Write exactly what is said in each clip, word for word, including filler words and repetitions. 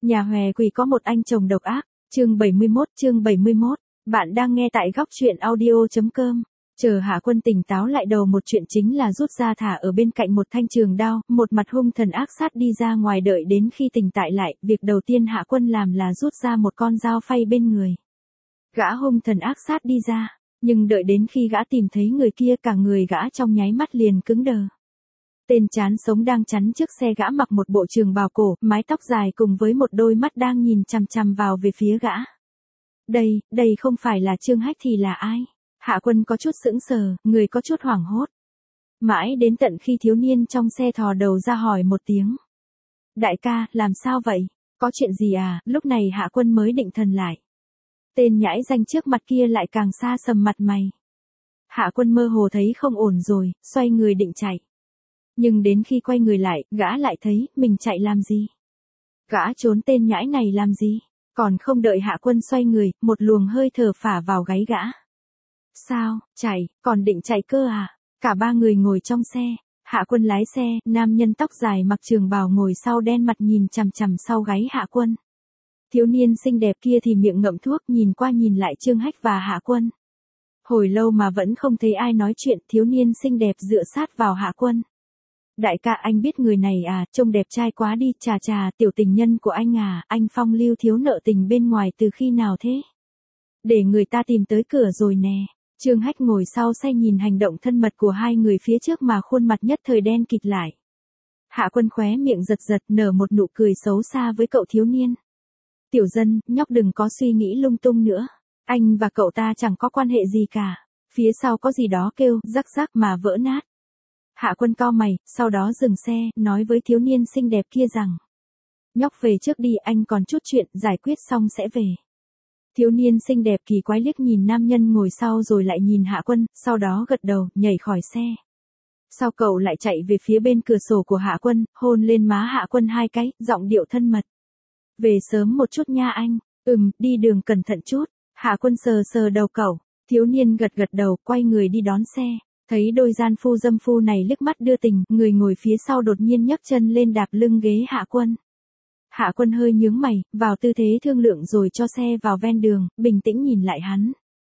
Nhà hòe quỷ có một anh chồng độc ác, chương bảy mươi mốt, chương bảy mươi mốt, bạn đang nghe tại góc truyện audio.com. Chờ Hạ Quân tỉnh táo lại đầu một chuyện chính là rút ra thả ở bên cạnh một thanh trường đao, một mặt hung thần ác sát đi ra ngoài đợi đến khi tỉnh tại lại, việc đầu tiên Hạ Quân làm là rút ra một con dao phay bên người. Gã hung thần ác sát đi ra, nhưng đợi đến khi gã tìm thấy người kia cả người gã trong nháy mắt liền cứng đờ. Tên chán sống đang chắn trước xe gã mặc một bộ trường bào cổ, mái tóc dài cùng với một đôi mắt đang nhìn chằm chằm vào về phía gã. Đây, đây không phải là Trương Hách thì là ai? Hạ Quân có chút sững sờ, người có chút hoảng hốt. Mãi đến tận khi thiếu niên trong xe thò đầu ra hỏi một tiếng. Đại ca, làm sao vậy? Có chuyện gì à? Lúc này Hạ Quân mới định thần lại. Tên nhãi danh trước mặt kia lại càng xa sầm mặt mày. Hạ Quân mơ hồ thấy không ổn rồi, xoay người định chạy. Nhưng đến khi quay người lại, gã lại thấy, mình chạy làm gì? Gã trốn tên nhãi này làm gì? Còn không đợi Hạ Quân xoay người, một luồng hơi thở phả vào gáy gã. Sao, chạy, còn định chạy cơ à? Cả ba người ngồi trong xe, Hạ Quân lái xe, nam nhân tóc dài mặc trường bào ngồi sau đen mặt nhìn chằm chằm sau gáy Hạ Quân. Thiếu niên xinh đẹp kia thì miệng ngậm thuốc nhìn qua nhìn lại Trương Hách và Hạ Quân. Hồi lâu mà vẫn không thấy ai nói chuyện, thiếu niên xinh đẹp dựa sát vào Hạ Quân. Đại ca, anh biết người này à, trông đẹp trai quá đi, chà chà, tiểu tình nhân của anh à, anh phong lưu thiếu nợ tình bên ngoài từ khi nào thế? Để người ta tìm tới cửa rồi nè. Trương Hách ngồi sau xe nhìn hành động thân mật của hai người phía trước mà khuôn mặt nhất thời đen kịt lại. Hạ Quân khóe miệng giật giật nở một nụ cười xấu xa với cậu thiếu niên. Tiểu dân, nhóc đừng có suy nghĩ lung tung nữa. Anh và cậu ta chẳng có quan hệ gì cả. Phía sau có gì đó kêu, rắc rắc mà vỡ nát. Hạ Quân cau mày, sau đó dừng xe, nói với thiếu niên xinh đẹp kia rằng. Nhóc về trước đi, anh còn chút chuyện, giải quyết xong sẽ về. Thiếu niên xinh đẹp kỳ quái liếc nhìn nam nhân ngồi sau rồi lại nhìn Hạ Quân, sau đó gật đầu, nhảy khỏi xe. Sau cậu lại chạy về phía bên cửa sổ của Hạ Quân, hôn lên má Hạ Quân hai cái, giọng điệu thân mật. Về sớm một chút nha anh, ừm, đi đường cẩn thận chút. Hạ Quân sờ sờ đầu cậu, thiếu niên gật gật đầu, quay người đi đón xe. Thấy đôi gian phu dâm phu này liếc mắt đưa tình, người ngồi phía sau đột nhiên nhấc chân lên đạp lưng ghế Hạ Quân. Hạ Quân hơi nhướng mày, vào tư thế thương lượng rồi cho xe vào ven đường, bình tĩnh nhìn lại hắn.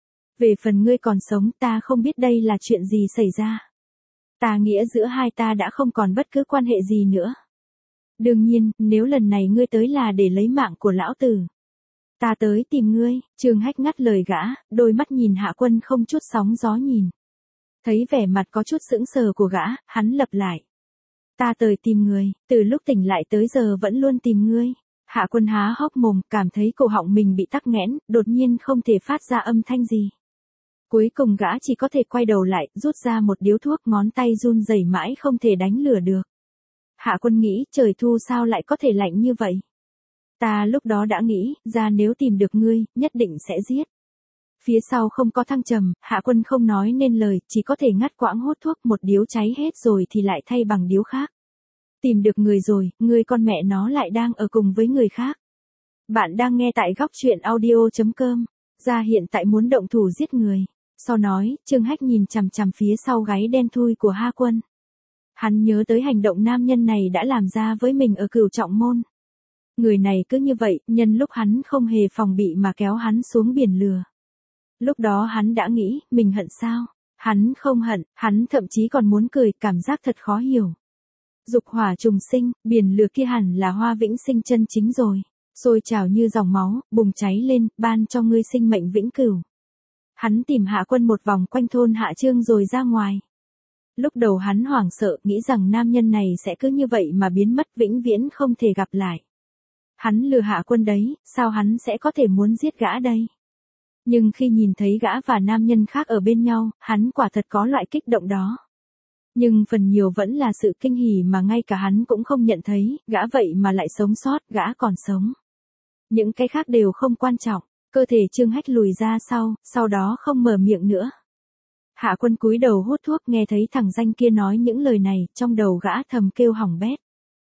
Về phần ngươi còn sống, ta không biết đây là chuyện gì xảy ra. Ta nghĩa giữa hai ta đã không còn bất cứ quan hệ gì nữa. Đương nhiên, nếu lần này ngươi tới là để lấy mạng của lão tử. Ta tới tìm ngươi, Trương Hách ngắt lời gã, đôi mắt nhìn Hạ Quân không chút sóng gió nhìn. Thấy vẻ mặt có chút sững sờ của gã, hắn lặp lại. Ta tới tìm ngươi, từ lúc tỉnh lại tới giờ vẫn luôn tìm ngươi. Hạ Quân há hốc mồm, cảm thấy cổ họng mình bị tắc nghẽn, đột nhiên không thể phát ra âm thanh gì. Cuối cùng gã chỉ có thể quay đầu lại, rút ra một điếu thuốc, ngón tay run rẩy mãi không thể đánh lửa được. Hạ Quân nghĩ, trời thu sao lại có thể lạnh như vậy? Ta lúc đó đã nghĩ, ra nếu tìm được ngươi, nhất định sẽ giết. Phía sau không có thăng trầm, Hạ Quân không nói nên lời, chỉ có thể ngắt quãng hút thuốc, một điếu cháy hết rồi thì lại thay bằng điếu khác. Tìm được người rồi, người con mẹ nó lại đang ở cùng với người khác. Bạn đang nghe tại góc truyện audio.com. Ra hiện tại muốn động thủ giết người. Sau nói, Trương Hách nhìn chằm chằm phía sau gáy đen thui của Hạ Quân. Hắn nhớ tới hành động nam nhân này đã làm ra với mình ở Cửu Trọng Môn. Người này cứ như vậy, nhân lúc hắn không hề phòng bị mà kéo hắn xuống biển lừa. Lúc đó hắn đã nghĩ, mình hận sao? Hắn không hận, hắn thậm chí còn muốn cười, cảm giác thật khó hiểu. Dục hỏa trùng sinh, biển lửa kia hẳn là Hoa Vĩnh Sinh chân chính rồi. Sôi trào như dòng máu, bùng cháy lên, ban cho ngươi sinh mệnh vĩnh cửu. Hắn tìm Hạ Quân một vòng quanh thôn Hạ Trương rồi ra ngoài. Lúc đầu hắn hoảng sợ, nghĩ rằng nam nhân này sẽ cứ như vậy mà biến mất vĩnh viễn không thể gặp lại. Hắn lừa Hạ Quân đấy, sao hắn sẽ có thể muốn giết gã đây? Nhưng khi nhìn thấy gã và nam nhân khác ở bên nhau, hắn quả thật có loại kích động đó. Nhưng phần nhiều vẫn là sự kinh hỉ mà ngay cả hắn cũng không nhận thấy, gã vậy mà lại sống sót, gã còn sống. Những cái khác đều không quan trọng, cơ thể Trương Hách lùi ra sau, sau đó không mở miệng nữa. Hạ Quân cúi đầu hút thuốc, nghe thấy thằng danh kia nói những lời này, trong đầu gã thầm kêu hỏng bét.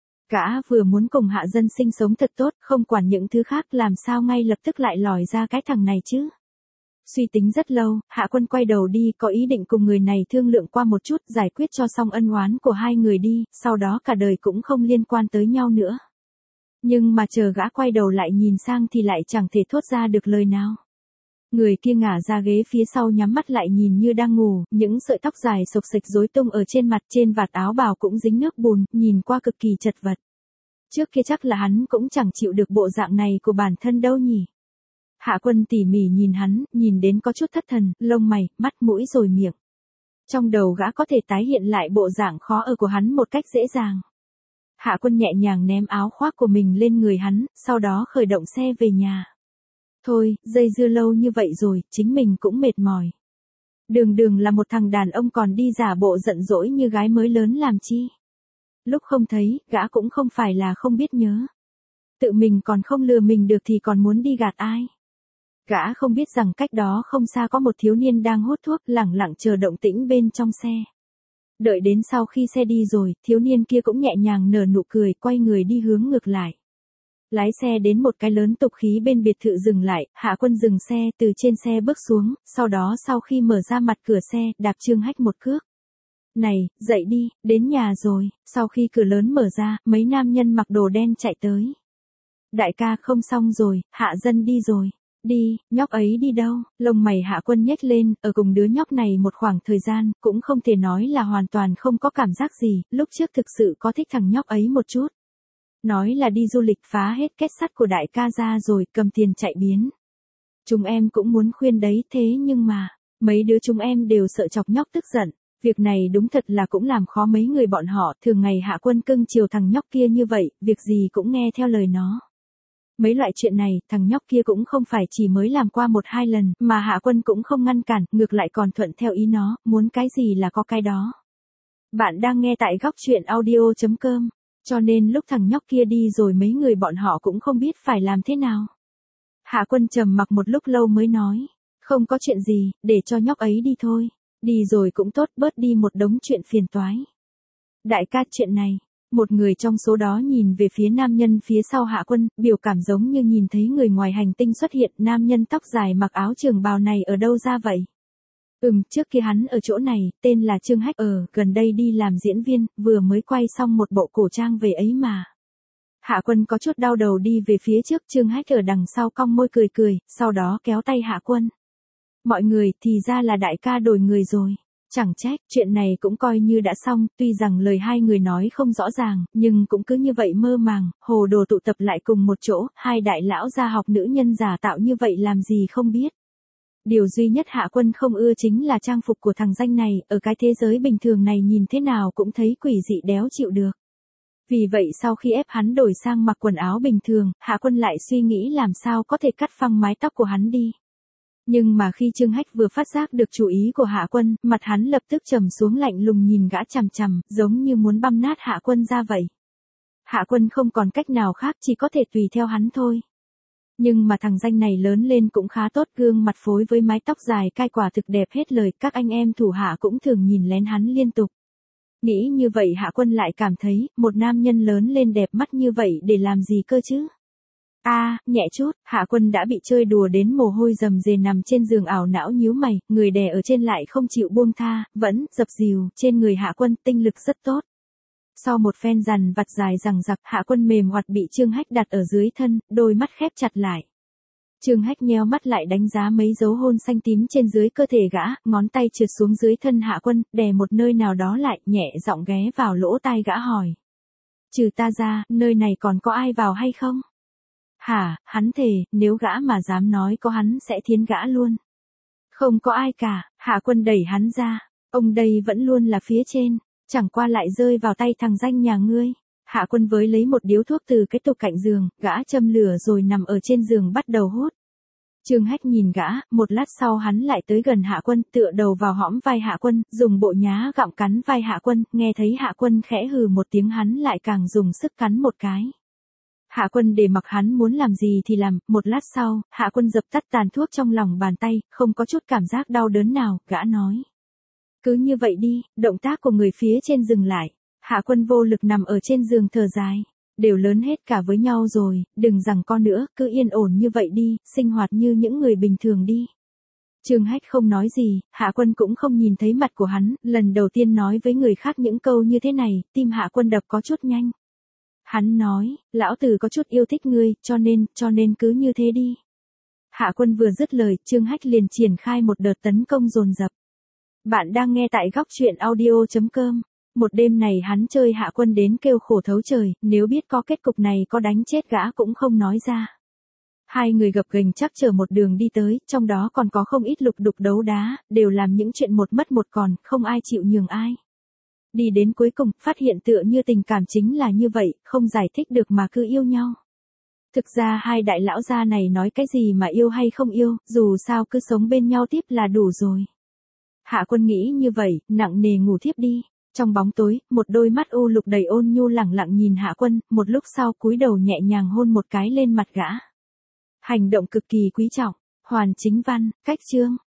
Gã vừa muốn cùng Hạ Dân Sinh sống thật tốt, không quản những thứ khác, làm sao ngay lập tức lại lòi ra cái thằng này chứ? Suy tính rất lâu, Hạ Quân quay đầu đi, có ý định cùng người này thương lượng qua một chút, giải quyết cho xong ân oán của hai người đi, sau đó cả đời cũng không liên quan tới nhau nữa. Nhưng mà chờ gã quay đầu lại nhìn sang thì lại chẳng thể thốt ra được lời nào. Người kia ngả ra ghế phía sau nhắm mắt lại nhìn như đang ngủ, những sợi tóc dài xộc xệch rối tung ở trên mặt, trên vạt áo bào cũng dính nước bùn, nhìn qua cực kỳ chật vật. Trước kia chắc là hắn cũng chẳng chịu được bộ dạng này của bản thân đâu nhỉ. Hạ Quân tỉ mỉ nhìn hắn, nhìn đến có chút thất thần, lông mày, mắt mũi rồi miệng. Trong đầu gã có thể tái hiện lại bộ dạng khó ở của hắn một cách dễ dàng. Hạ Quân nhẹ nhàng ném áo khoác của mình lên người hắn, sau đó khởi động xe về nhà. Thôi, dây dưa lâu như vậy rồi, chính mình cũng mệt mỏi. Đường đường là một thằng đàn ông còn đi giả bộ giận dỗi như gái mới lớn làm chi. Lúc không thấy, gã cũng không phải là không biết nhớ. Tự mình còn không lừa mình được thì còn muốn đi gạt ai. Gã không biết rằng cách đó không xa có một thiếu niên đang hút thuốc lẳng lặng chờ động tĩnh bên trong xe. Đợi đến sau khi xe đi rồi, thiếu niên kia cũng nhẹ nhàng nở nụ cười, quay người đi hướng ngược lại. Lái xe đến một cái lớn tục khí bên biệt thự dừng lại, Hạ Quân dừng xe, từ trên xe bước xuống, sau đó sau khi mở ra mặt cửa xe, đạp Trương Hách một cước. Này, dậy đi, đến nhà rồi. Sau khi cửa lớn mở ra, mấy nam nhân mặc đồ đen chạy tới. Đại ca không xong rồi, Hạ Dân đi rồi. Đi, nhóc ấy đi đâu? Lông mày Hạ Quân nhếch lên, ở cùng đứa nhóc này một khoảng thời gian, cũng không thể nói là hoàn toàn không có cảm giác gì, lúc trước thực sự có thích thằng nhóc ấy một chút. Nói là đi du lịch phá hết kết sắt của đại ca ra rồi, cầm tiền chạy biến. Chúng em cũng muốn khuyên đấy, thế nhưng mà, mấy đứa chúng em đều sợ chọc nhóc tức giận. Việc này đúng thật là cũng làm khó mấy người bọn họ, thường ngày Hạ Quân cưng chiều thằng nhóc kia như vậy, việc gì cũng nghe theo lời nó. Mấy loại chuyện này, thằng nhóc kia cũng không phải chỉ mới làm qua một hai lần, mà Hạ Quân cũng không ngăn cản, ngược lại còn thuận theo ý nó, muốn cái gì là có cái đó. Bạn đang nghe tại góc truyện audio chấm com, cho nên lúc thằng nhóc kia đi rồi mấy người bọn họ cũng không biết phải làm thế nào. Hạ Quân trầm mặc một lúc lâu mới nói, không có chuyện gì, để cho nhóc ấy đi thôi. Đi rồi cũng tốt, bớt đi một đống chuyện phiền toái. Đại ca, chuyện này, một người trong số đó nhìn về phía nam nhân phía sau Hạ Quân, biểu cảm giống như nhìn thấy người ngoài hành tinh xuất hiện. Nam nhân tóc dài mặc áo trường bào này ở đâu ra vậy? Ừm, trước kia hắn ở chỗ này, tên là Trương Hách, ở gần đây đi làm diễn viên, vừa mới quay xong một bộ cổ trang về ấy mà. Hạ Quân có chút đau đầu đi về phía trước, Trương Hách ở đằng sau cong môi cười cười, sau đó kéo tay Hạ Quân. Mọi người, thì ra là đại ca đổi người rồi. Chẳng trách, chuyện này cũng coi như đã xong, tuy rằng lời hai người nói không rõ ràng, nhưng cũng cứ như vậy mơ màng, hồ đồ tụ tập lại cùng một chỗ, hai đại lão gia học nữ nhân giả tạo như vậy làm gì không biết. Điều duy nhất Hạ Quân không ưa chính là trang phục của thằng danh này, ở cái thế giới bình thường này nhìn thế nào cũng thấy quỷ dị đéo chịu được. Vì vậy sau khi ép hắn đổi sang mặc quần áo bình thường, Hạ Quân lại suy nghĩ làm sao có thể cắt phăng mái tóc của hắn đi. Nhưng mà khi Trương Hách vừa phát giác được chú ý của Hạ Quân, mặt hắn lập tức trầm xuống lạnh lùng nhìn gã chằm chằm, giống như muốn băm nát Hạ Quân ra vậy. Hạ Quân không còn cách nào khác, chỉ có thể tùy theo hắn thôi. Nhưng mà thằng danh này lớn lên cũng khá tốt, gương mặt phối với mái tóc dài cai quả thực đẹp hết lời, các anh em thủ hạ cũng thường nhìn lén hắn liên tục. Nghĩ như vậy Hạ Quân lại cảm thấy, một nam nhân lớn lên đẹp mắt như vậy để làm gì cơ chứ? A, à, nhẹ chút, Hạ Quân đã bị chơi đùa đến mồ hôi rầm rề nằm trên giường ảo não nhíu mày, người đè ở trên lại không chịu buông tha, vẫn dập dìu, trên người Hạ Quân tinh lực rất tốt. Sau một phen dằn vặt dài dằng dặc, Hạ Quân mềm oặt bị Trương Hách đặt ở dưới thân, đôi mắt khép chặt lại. Trương Hách nheo mắt lại đánh giá mấy dấu hôn xanh tím trên dưới cơ thể gã, ngón tay trượt xuống dưới thân Hạ Quân, đè một nơi nào đó lại, nhẹ giọng ghé vào lỗ tai gã hỏi. Trừ ta ra, nơi này còn có ai vào hay không? Hả, hắn thề, nếu gã mà dám nói có hắn sẽ thiến gã luôn. Không có ai cả, Hạ Quân đẩy hắn ra, ông đây vẫn luôn là phía trên, chẳng qua lại rơi vào tay thằng danh nhà ngươi. Hạ Quân với lấy một điếu thuốc từ cái tủ cạnh giường, gã châm lửa rồi nằm ở trên giường bắt đầu hút. Trương Hách nhìn gã, một lát sau hắn lại tới gần Hạ Quân, tựa đầu vào hõm vai Hạ Quân, dùng bộ nhá gặm cắn vai Hạ Quân, nghe thấy Hạ Quân khẽ hừ một tiếng hắn lại càng dùng sức cắn một cái. Hạ Quân để mặc hắn muốn làm gì thì làm, một lát sau, Hạ Quân dập tắt tàn thuốc trong lòng bàn tay, không có chút cảm giác đau đớn nào, gã nói. Cứ như vậy đi, động tác của người phía trên dừng lại. Hạ Quân vô lực nằm ở trên giường thở dài. Đều lớn hết cả với nhau rồi, đừng giằng co nữa, cứ yên ổn như vậy đi, sinh hoạt như những người bình thường đi. Trương Hách không nói gì, Hạ Quân cũng không nhìn thấy mặt của hắn, lần đầu tiên nói với người khác những câu như thế này, tim Hạ Quân đập có chút nhanh. Hắn nói, lão tử có chút yêu thích ngươi, cho nên, cho nên cứ như thế đi. Hạ Quân vừa dứt lời, Trương Hách liền triển khai một đợt tấn công dồn dập. Bạn đang nghe tại góc truyện audio.com. Một đêm này hắn chơi Hạ Quân đến kêu khổ thấu trời, nếu biết có kết cục này có đánh chết gã cũng không nói ra. Hai người gập ghềnh chắc chở một đường đi tới, trong đó còn có không ít lục đục đấu đá, đều làm những chuyện một mất một còn, không ai chịu nhường ai. Đi đến cuối cùng, phát hiện tựa như tình cảm chính là như vậy, không giải thích được mà cứ yêu nhau. Thực ra hai đại lão gia này nói cái gì mà yêu hay không yêu, dù sao cứ sống bên nhau tiếp là đủ rồi. Hạ Quân nghĩ như vậy, nặng nề ngủ thiếp đi. Trong bóng tối, một đôi mắt u lục đầy ôn nhu lẳng lặng nhìn Hạ Quân, một lúc sau cúi đầu nhẹ nhàng hôn một cái lên mặt gã. Hành động cực kỳ quý trọng. Hoàn Chính Văn, cách chương.